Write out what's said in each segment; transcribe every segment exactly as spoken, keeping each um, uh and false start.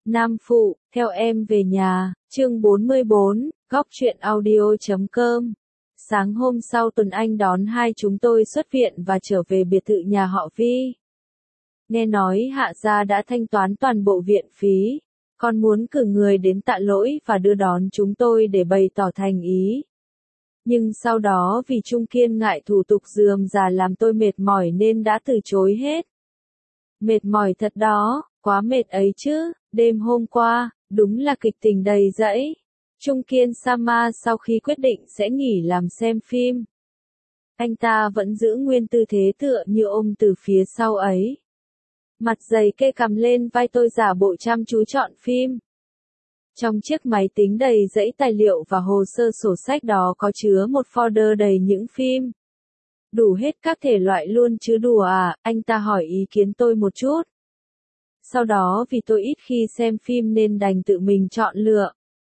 Nam Phụ, theo em về nhà, chương bốn mươi bốn, góc truyện audio chấm com. Sáng hôm sau Tuấn Anh đón hai chúng tôi xuất viện và trở về biệt thự nhà họ Vi. Nghe nói Hạ gia đã thanh toán toàn bộ viện phí, còn muốn cử người đến tạ lỗi và đưa đón chúng tôi để bày tỏ thành ý. Nhưng sau đó vì Trung Kiên ngại thủ tục rườm rà làm tôi mệt mỏi nên đã từ chối hết. Mệt mỏi thật đó, quá mệt ấy chứ, đêm hôm qua, đúng là kịch tình đầy rẫy. Trung Kiên Sama sau khi quyết định sẽ nghỉ làm xem phim, anh ta vẫn giữ nguyên tư thế tựa như ôm từ phía sau ấy. Mặt dày kê cằm lên vai tôi giả bộ chăm chú chọn phim. Trong chiếc máy tính đầy dãy tài liệu và hồ sơ sổ sách đó có chứa một folder đầy những phim. Đủ hết các thể loại luôn chứ đùa à, anh ta hỏi ý kiến tôi một chút. Sau đó vì tôi ít khi xem phim nên đành tự mình chọn lựa.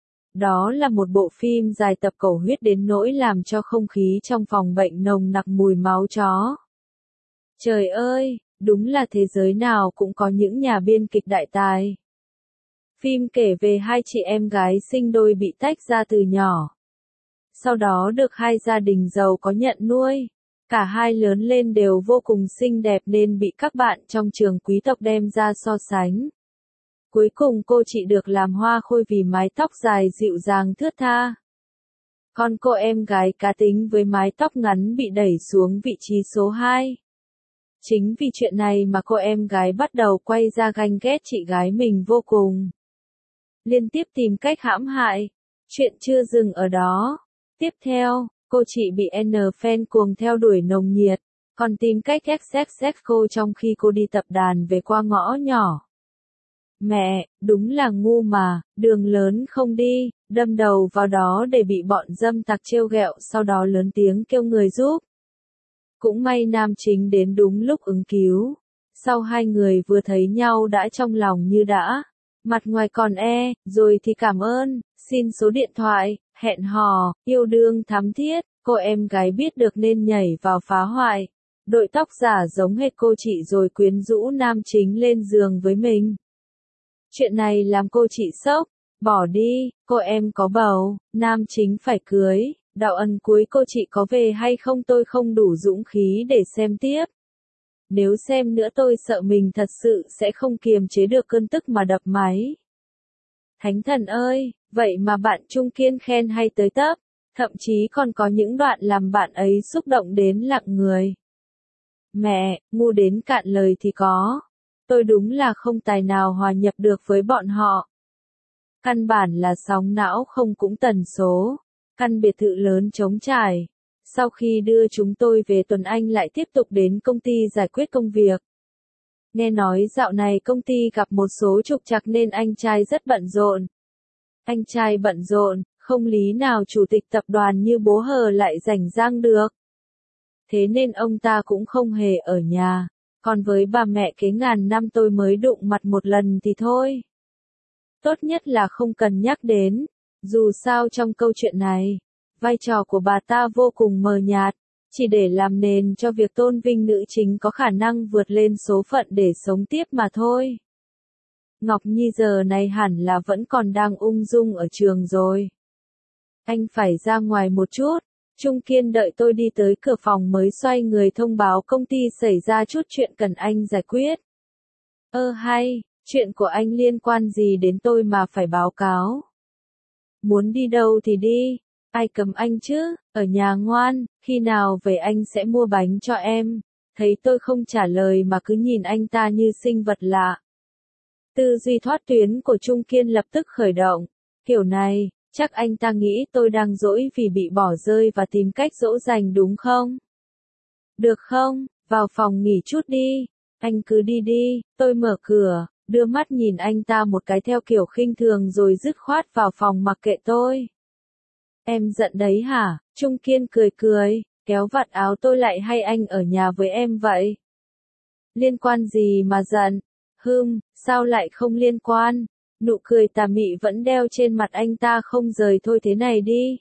Đó là một bộ phim dài tập cầu huyết đến nỗi làm cho không khí trong phòng bệnh nồng nặc mùi máu chó. Trời ơi, đúng là thế giới nào cũng có những nhà biên kịch đại tài. Phim kể về hai chị em gái sinh đôi bị tách ra từ nhỏ. Sau đó được hai gia đình giàu có nhận nuôi. Cả hai lớn lên đều vô cùng xinh đẹp nên bị các bạn trong trường quý tộc đem ra so sánh. Cuối cùng cô chị được làm hoa khôi vì mái tóc dài dịu dàng thướt tha. Còn cô em gái cá tính với mái tóc ngắn bị đẩy xuống vị trí số hai. Chính vì chuyện này mà cô em gái bắt đầu quay ra ganh ghét chị gái mình vô cùng. Liên tiếp tìm cách hãm hại. Chuyện chưa dừng ở đó. Tiếp theo, cô chị bị N fan cuồng theo đuổi nồng nhiệt, còn tìm cách xx xx cô trong khi cô đi tập đàn về qua ngõ nhỏ. Mẹ, đúng là ngu mà, đường lớn không đi, đâm đầu vào đó để bị bọn dâm tặc trêu ghẹo sau đó lớn tiếng kêu người giúp. Cũng may nam chính đến đúng lúc ứng cứu. Sau hai người vừa thấy nhau đã trong lòng như đã. Mặt ngoài còn e, rồi thì cảm ơn, xin số điện thoại, hẹn hò, yêu đương thắm thiết, cô em gái biết được nên nhảy vào phá hoại. Đội tóc giả giống hệt cô chị rồi quyến rũ nam chính lên giường với mình. Chuyện này làm cô chị sốc, bỏ đi, cô em có bầu, nam chính phải cưới, đạo ân cuối cô chị có về hay không tôi không đủ dũng khí để xem tiếp. Nếu xem nữa tôi sợ mình thật sự sẽ không kiềm chế được cơn tức mà đập máy. Thánh thần ơi, vậy mà bạn Trung Kiên khen hay tới tấp, thậm chí còn có những đoạn làm bạn ấy xúc động đến lặng người. Mẹ, ngu đến cạn lời thì có. Tôi đúng là không tài nào hòa nhập được với bọn họ. Căn bản là sóng não không cũng tần số. Căn biệt thự lớn trống trải. Sau khi đưa chúng tôi về Tuấn Anh lại tiếp tục đến công ty giải quyết công việc. Nghe nói dạo này công ty gặp một số trục trặc nên anh trai rất bận rộn. Anh trai bận rộn, không lý nào chủ tịch tập đoàn như bố hờ lại rảnh rang được. Thế nên ông ta cũng không hề ở nhà. Còn với bà mẹ kế ngàn năm tôi mới đụng mặt một lần thì thôi. Tốt nhất là không cần nhắc đến. Dù sao trong câu chuyện này, vai trò của bà ta vô cùng mờ nhạt, chỉ để làm nền cho việc tôn vinh nữ chính có khả năng vượt lên số phận để sống tiếp mà thôi. Ngọc Nhi giờ này hẳn là vẫn còn đang ung dung ở trường rồi. Anh phải ra ngoài một chút. Trung Kiên đợi tôi đi tới cửa phòng mới xoay người thông báo công ty xảy ra chút chuyện cần anh giải quyết. Ơ hay, chuyện của anh liên quan gì đến tôi mà phải báo cáo? Muốn đi đâu thì đi, ai cấm anh chứ, ở nhà ngoan, khi nào về anh sẽ mua bánh cho em. Thấy tôi không trả lời mà cứ nhìn anh ta như sinh vật lạ. Tư duy thoát tuyến của Trung Kiên lập tức khởi động, kiểu này. Chắc anh ta nghĩ tôi đang dỗi vì bị bỏ rơi và tìm cách dỗ dành đúng không? Được không, vào phòng nghỉ chút đi. Anh cứ đi đi, tôi mở cửa, đưa mắt nhìn anh ta một cái theo kiểu khinh thường rồi dứt khoát vào phòng mặc kệ tôi. Em giận đấy hả? Trung Kiên cười cười, kéo vạt áo tôi lại hay anh ở nhà với em vậy? Liên quan gì mà giận? Hừm, sao lại không liên quan? Nụ cười tà mị vẫn đeo trên mặt anh ta không rời thôi thế này đi.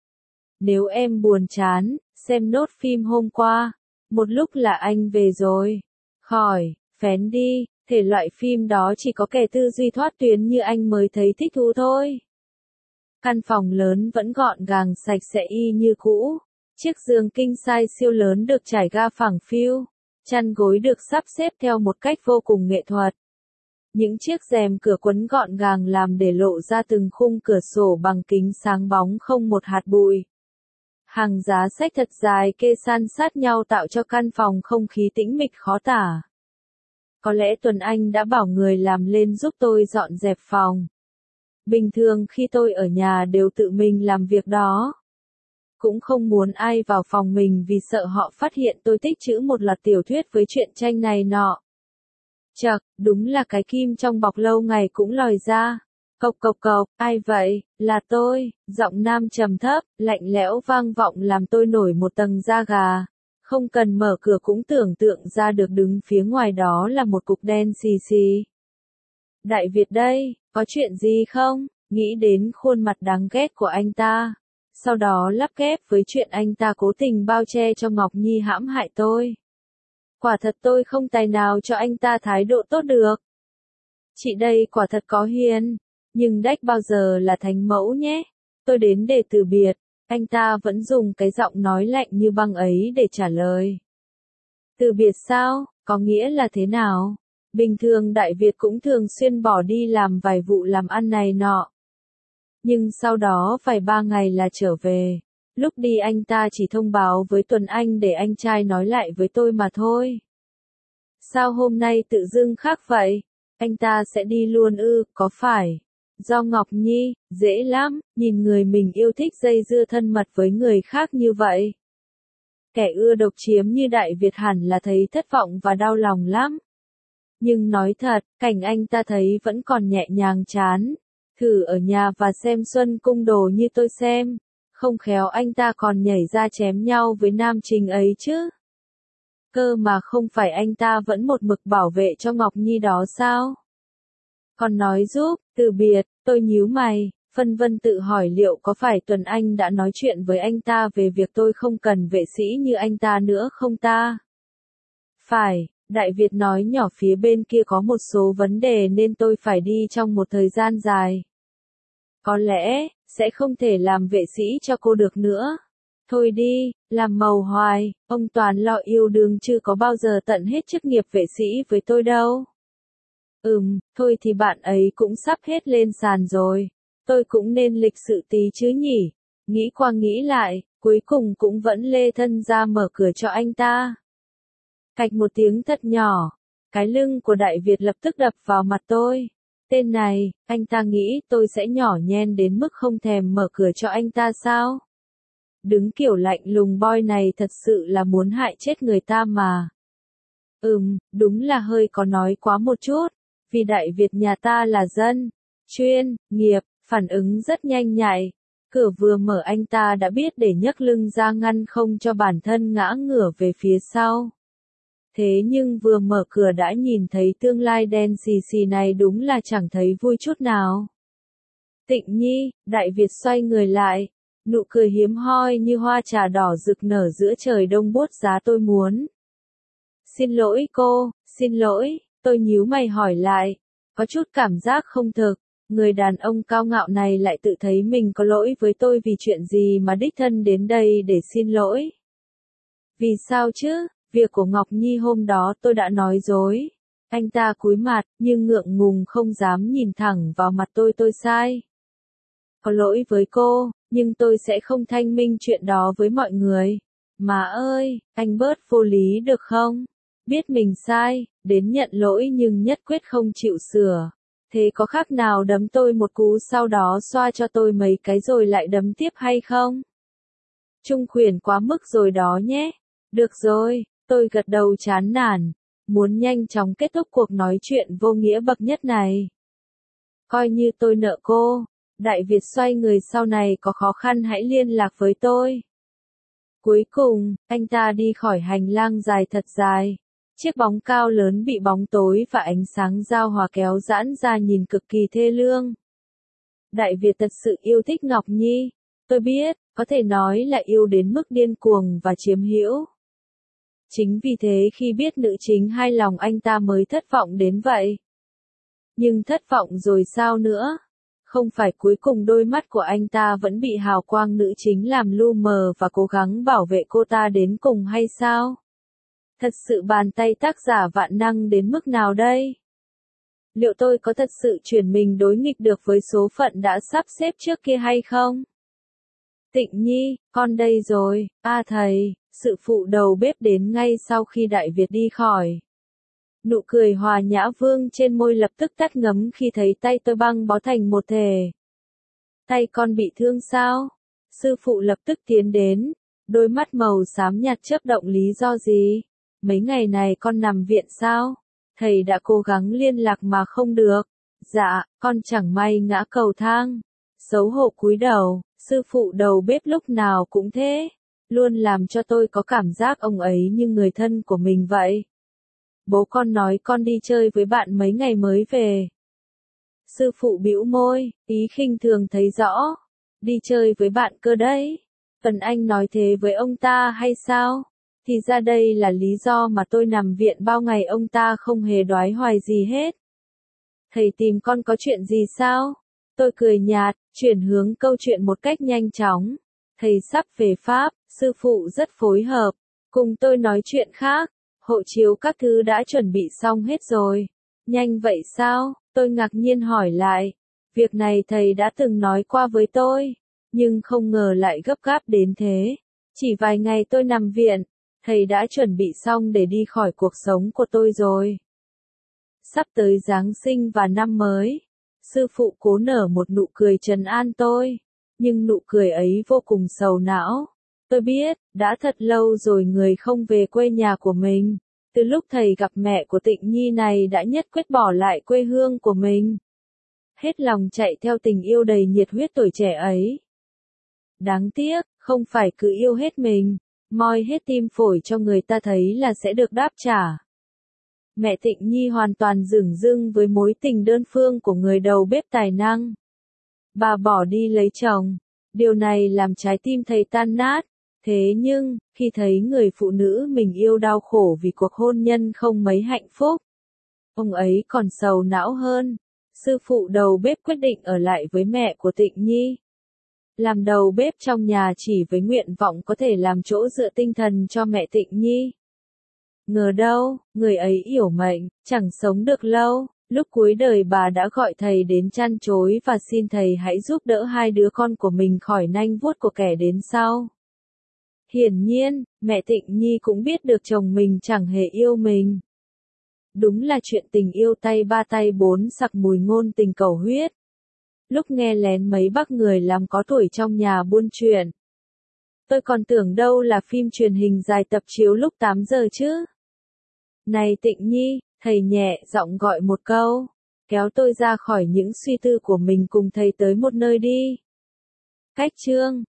Nếu em buồn chán, xem nốt phim hôm qua. Một lúc là anh về rồi. Khỏi, phén đi, Thể loại phim đó chỉ có kẻ tư duy thoát tuyến như anh mới thấy thích thú thôi. Căn phòng lớn vẫn gọn gàng sạch sẽ y như cũ. Chiếc giường king size siêu lớn được trải ga phẳng phiu. Chăn gối được sắp xếp theo một cách vô cùng nghệ thuật. Những chiếc rèm cửa quấn gọn gàng làm để lộ ra từng khung cửa sổ bằng kính sáng bóng không một hạt bụi. Hàng giá sách thật dài kê san sát nhau tạo cho căn phòng không khí tĩnh mịch khó tả. Có lẽ Tuấn Anh đã bảo người làm lên giúp tôi dọn dẹp phòng. Bình thường khi tôi ở nhà đều tự mình làm việc đó. Cũng không muốn ai vào phòng mình vì sợ họ phát hiện tôi tích trữ một loạt tiểu thuyết với truyện tranh này nọ. Chậc, đúng là cái kim trong bọc lâu ngày cũng lòi ra. Cộc cộc cộc, ai vậy? Là tôi, giọng nam trầm thấp, lạnh lẽo vang vọng làm tôi nổi một tầng da gà. Không cần mở cửa cũng tưởng tượng ra được đứng phía ngoài đó là một cục đen xì xì. Đại Việt đây, có chuyện gì không? Nghĩ đến khuôn mặt đáng ghét của anh ta. Sau đó lắp ghép với chuyện anh ta cố tình bao che cho Ngọc Nhi hãm hại tôi. Quả thật tôi không tài nào cho anh ta thái độ tốt được. Chị đây quả thật có hiền, nhưng đách bao giờ là thánh mẫu nhé. Tôi đến để từ biệt, anh ta vẫn dùng cái giọng nói lạnh như băng ấy để trả lời. Từ biệt sao, có nghĩa là thế nào? Bình thường Đại Việt cũng thường xuyên bỏ đi làm vài vụ làm ăn này nọ. Nhưng sau đó vài ba ngày là trở về. Lúc đi anh ta chỉ thông báo với Tuấn Anh để anh trai nói lại với tôi mà thôi. Sao hôm nay tự dưng khác vậy? Anh ta sẽ đi luôn ư, có phải? Do Ngọc Nhi, dễ lắm, nhìn người mình yêu thích dây dưa thân mật với người khác như vậy. Kẻ ưa độc chiếm như Đại Việt hẳn là thấy thất vọng và đau lòng lắm. Nhưng nói thật, cảnh anh ta thấy vẫn còn nhẹ nhàng chán. Thử ở nhà và xem Xuân Cung Đồ như tôi xem. Không khéo anh ta còn nhảy ra chém nhau với nam chính ấy chứ. Cơ mà không phải anh ta vẫn một mực bảo vệ cho Ngọc Nhi đó sao? Còn nói giúp, từ biệt, tôi nhíu mày, phân vân tự hỏi liệu có phải Tuấn Anh đã nói chuyện với anh ta về việc tôi không cần vệ sĩ như anh ta nữa không ta? Phải, Đại Việt nói nhỏ phía bên kia có một số vấn đề nên tôi phải đi trong một thời gian dài. Có lẽ, sẽ không thể làm vệ sĩ cho cô được nữa. Thôi đi, làm màu hoài, ông toàn lo yêu đương chứ có bao giờ tận hết chức nghiệp vệ sĩ với tôi đâu. Ừm, thôi thì bạn ấy cũng sắp hết lên sàn rồi. Tôi cũng nên lịch sự tí chứ nhỉ. Nghĩ qua nghĩ lại, cuối cùng cũng vẫn lê thân ra mở cửa cho anh ta. Cạch một tiếng thật nhỏ, cái lưng của Đại Việt lập tức đập vào mặt tôi. Tên này, anh ta nghĩ tôi sẽ nhỏ nhen đến mức không thèm mở cửa cho anh ta sao? Đứng kiểu lạnh lùng boy này thật sự là muốn hại chết người ta mà. Ừm, đúng là hơi có nói quá một chút, vì Đại Việt nhà ta là dân, chuyên, nghiệp, phản ứng rất nhanh nhạy. Cửa vừa mở anh ta đã biết để nhấc lưng ra ngăn không cho bản thân ngã ngửa về phía sau. Thế nhưng vừa mở cửa đã nhìn thấy tương lai đen xì xì này đúng là chẳng thấy vui chút nào. Tịnh Nhi, Đại Việt xoay người lại, nụ cười hiếm hoi như hoa trà đỏ rực nở giữa trời đông buốt giá tôi muốn. Xin lỗi cô, xin lỗi, tôi nhíu mày hỏi lại, có chút cảm giác không thực, người đàn ông cao ngạo này lại tự thấy mình có lỗi với tôi vì chuyện gì mà đích thân đến đây để xin lỗi. Vì sao chứ? Việc của Ngọc Nhi hôm đó tôi đã nói dối. Anh ta cúi mặt, nhưng ngượng ngùng không dám nhìn thẳng vào mặt tôi tôi sai. Có lỗi với cô, nhưng tôi sẽ không thanh minh chuyện đó với mọi người. Mà ơi, anh bớt vô lý được không? Biết mình sai, đến nhận lỗi nhưng nhất quyết không chịu sửa. Thế có khác nào đấm tôi một cú sau đó xoa cho tôi mấy cái rồi lại đấm tiếp hay không? Trung khuyển quá mức rồi đó nhé. Được rồi. Tôi gật đầu chán nản, muốn nhanh chóng kết thúc cuộc nói chuyện vô nghĩa bậc nhất này. Coi như tôi nợ cô, Đại Việt xoay người sau này có khó khăn hãy liên lạc với tôi. Cuối cùng, anh ta đi khỏi hành lang dài thật dài. Chiếc bóng cao lớn bị bóng tối và ánh sáng giao hòa kéo giãn ra nhìn cực kỳ thê lương. Đại Việt thật sự yêu thích Ngọc Nhi. Tôi biết, có thể nói là yêu đến mức điên cuồng và chiếm hữu. Chính vì thế khi biết nữ chính hai lòng anh ta mới thất vọng đến vậy. Nhưng thất vọng rồi sao nữa? Không phải cuối cùng đôi mắt của anh ta vẫn bị hào quang nữ chính làm lu mờ và cố gắng bảo vệ cô ta đến cùng hay sao? Thật sự bàn tay tác giả vạn năng đến mức nào đây? Liệu tôi có thật sự chuyển mình đối nghịch được với số phận đã sắp xếp trước kia hay không? Tịnh Nhi, con đây rồi, a thầy, sự phụ đầu bếp đến ngay sau khi Đại Việt đi khỏi. Nụ cười hòa nhã vương trên môi lập tức tắt ngấm khi thấy tay tôi băng bó thành một thể. Tay con bị thương sao? Sư phụ lập tức tiến đến, đôi mắt màu xám nhạt chớp động lý do gì? Mấy ngày này con nằm viện sao? Thầy đã cố gắng liên lạc mà không được. Dạ, con chẳng may ngã cầu thang. Xấu hổ cúi đầu, sư phụ đầu bếp lúc nào cũng thế. Luôn làm cho tôi có cảm giác ông ấy như người thân của mình vậy. Bố con nói con đi chơi với bạn mấy ngày mới về. Sư phụ bĩu môi, ý khinh thường thấy rõ. Đi chơi với bạn cơ đấy. Cần anh nói thế với ông ta hay sao? Thì ra đây là lý do mà tôi nằm viện bao ngày ông ta không hề đoái hoài gì hết. Thầy tìm con có chuyện gì sao? Tôi cười nhạt, chuyển hướng câu chuyện một cách nhanh chóng. Thầy sắp về Pháp, sư phụ rất phối hợp. Cùng tôi nói chuyện khác. Hộ chiếu các thứ đã chuẩn bị xong hết rồi. Nhanh vậy sao? Tôi ngạc nhiên hỏi lại. Việc này thầy đã từng nói qua với tôi. Nhưng không ngờ lại gấp gáp đến thế. Chỉ vài ngày tôi nằm viện. Thầy đã chuẩn bị xong để đi khỏi cuộc sống của tôi rồi. Sắp tới Giáng sinh và năm mới. Sư phụ cố nở một nụ cười trấn an tôi. Nhưng nụ cười ấy vô cùng sầu não. Tôi biết, đã thật lâu rồi người không về quê nhà của mình. Từ lúc thầy gặp mẹ của Tịnh Nhi này đã nhất quyết bỏ lại quê hương của mình. Hết lòng chạy theo tình yêu đầy nhiệt huyết tuổi trẻ ấy. Đáng tiếc, không phải cứ yêu hết mình, moi hết tim phổi cho người ta thấy là sẽ được đáp trả. Mẹ Tịnh Nhi hoàn toàn dửng dưng với mối tình đơn phương của người đầu bếp tài năng. Bà bỏ đi lấy chồng. Điều này làm trái tim thầy tan nát. Thế nhưng, khi thấy người phụ nữ mình yêu đau khổ vì cuộc hôn nhân không mấy hạnh phúc, ông ấy còn sầu não hơn. Sư phụ đầu bếp quyết định ở lại với mẹ của Tịnh Nhi. Làm đầu bếp trong nhà chỉ với nguyện vọng có thể làm chỗ dựa tinh thần cho mẹ Tịnh Nhi. Ngờ đâu, người ấy yểu mệnh, chẳng sống được lâu. Lúc cuối đời bà đã gọi thầy đến trăn trối và xin thầy hãy giúp đỡ hai đứa con của mình khỏi nanh vuốt của kẻ đến sau. Hiển nhiên, mẹ Tịnh Nhi cũng biết được chồng mình chẳng hề yêu mình. Đúng là chuyện tình yêu tay ba tay bốn sặc mùi ngôn tình cầu huyết. Lúc nghe lén mấy bác người làm có tuổi trong nhà buôn chuyện. Tôi còn tưởng đâu là phim truyền hình dài tập chiếu lúc tám giờ chứ. Này Tịnh Nhi, thầy nhẹ giọng gọi một câu, kéo tôi ra khỏi những suy tư của mình cùng thầy tới một nơi đi. Cách chương